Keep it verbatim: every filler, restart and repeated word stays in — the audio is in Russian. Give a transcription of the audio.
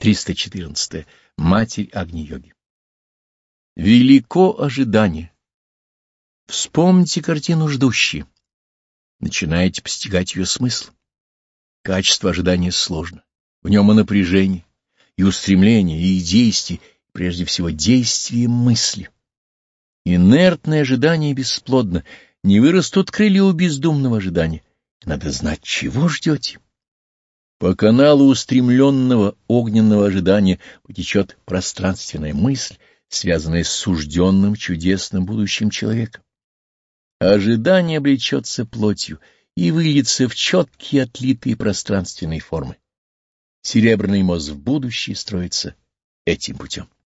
триста четырнадцатое. Матерь Агни-йоги. Велико ожидание. Вспомните картину ждущей. Начинаете постигать ее смысл. Качество ожидания сложно. В нем и напряжение, и устремление, и действие, прежде всего действие мысли. Инертное ожидание бесплодно, не вырастут крылья у бездумного ожидания. Надо знать, чего ждете. По каналу устремленного огненного ожидания потечет пространственная мысль, связанная с сужденным чудесным будущим человека. Ожидание облечется плотью и выльется в четкие отлитые пространственные формы. Серебряный мост в будущее строится этим путем.